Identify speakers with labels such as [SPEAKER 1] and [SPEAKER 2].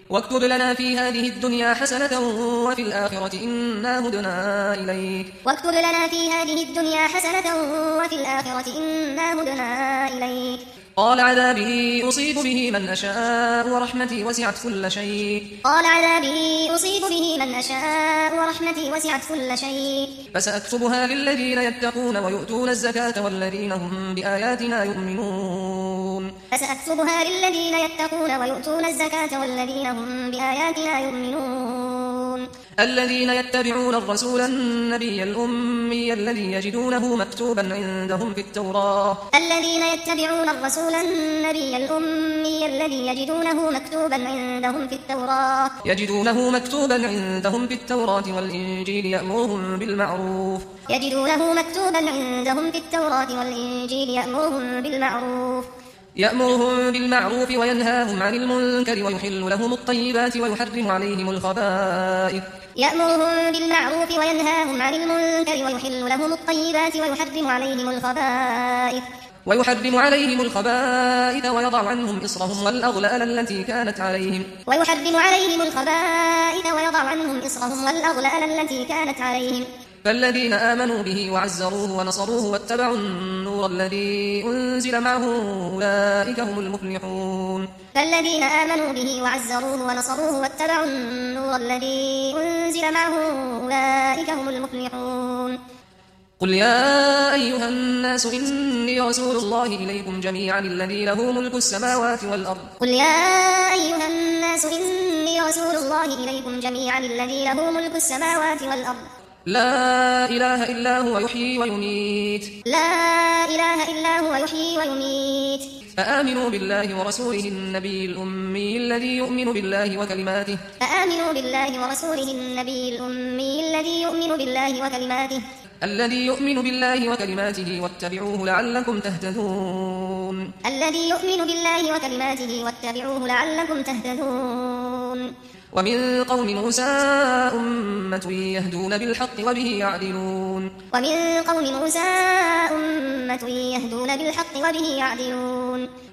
[SPEAKER 1] واكتب لنا في هذه الدنيا حسنة وفي الآخرة إنا هدنا إليك.
[SPEAKER 2] واكتب لنا في هذه الدنيا حسنة وفي الآخرة إنا هدنا إليك.
[SPEAKER 1] قال عذابي أصيب به من أشاء ورحمتي وسعت كل شيء.
[SPEAKER 2] قال عذابي أصيب به من أشاء ورحمتي وسعت كل شيء.
[SPEAKER 1] فسأكتبها للذين يتقون ويؤتون الزكاة والذين هم بآياتنا يؤمنون.
[SPEAKER 2] فسأكتبها للذين يتقون ويؤتون الزكاة والذين هم بآياتنا يؤمنون.
[SPEAKER 1] الذين يتبعون الرسول النبي الأمي الذي يجدونه مكتوبا عندهم في التوراة.
[SPEAKER 2] الذين يتبعون الرسول النبي الأمي الذي يجدونه مكتوبا عندهم في التوراة.
[SPEAKER 1] يجدونه مكتوبا عندهم في التوراة والإنجيل يأمرهم بالمعروف.
[SPEAKER 2] يجدونه مكتوبا عندهم في التوراة والإنجيل
[SPEAKER 1] يأمرهم بالمعروف وينهاهم عن المنكر ويحل لهم الطيبات ويحرم عليهم الخبائث.
[SPEAKER 2] يأمرهم بالمعروف وينهاهم عن المنكر ويحل لهم الطيبات
[SPEAKER 1] ويحرم عليهم الخبائث ويضع عنهم إصرهم والأغلال التي كانت عليهم. فالذين آمنوا به وعزروه ونصروه واتبعوا النور الذي أنزل معه أولئك هم المفلحون.
[SPEAKER 2] فالذين آمنوا به وعزروه ونصروه واتبعوا النور الذي أنزل معه أولئك هم المفلحون.
[SPEAKER 1] قل يا أيها الناس إني رسول الله إليكم جميعا الذي له ملك السماوات والأرض.
[SPEAKER 2] قل يا أيها الناس إني رسول الله إليكم جميعا الذي له ملك السماوات والأرض.
[SPEAKER 1] لا إله إلا هو يحيي ويميت. فآمنوا بالله ورسوله النبي الأمي الذي يؤمن بالله وكلماته واتبعوه لعلكم تهتدون. ومن قوم موسى أمة يهدون بالحق وبه يعدلون.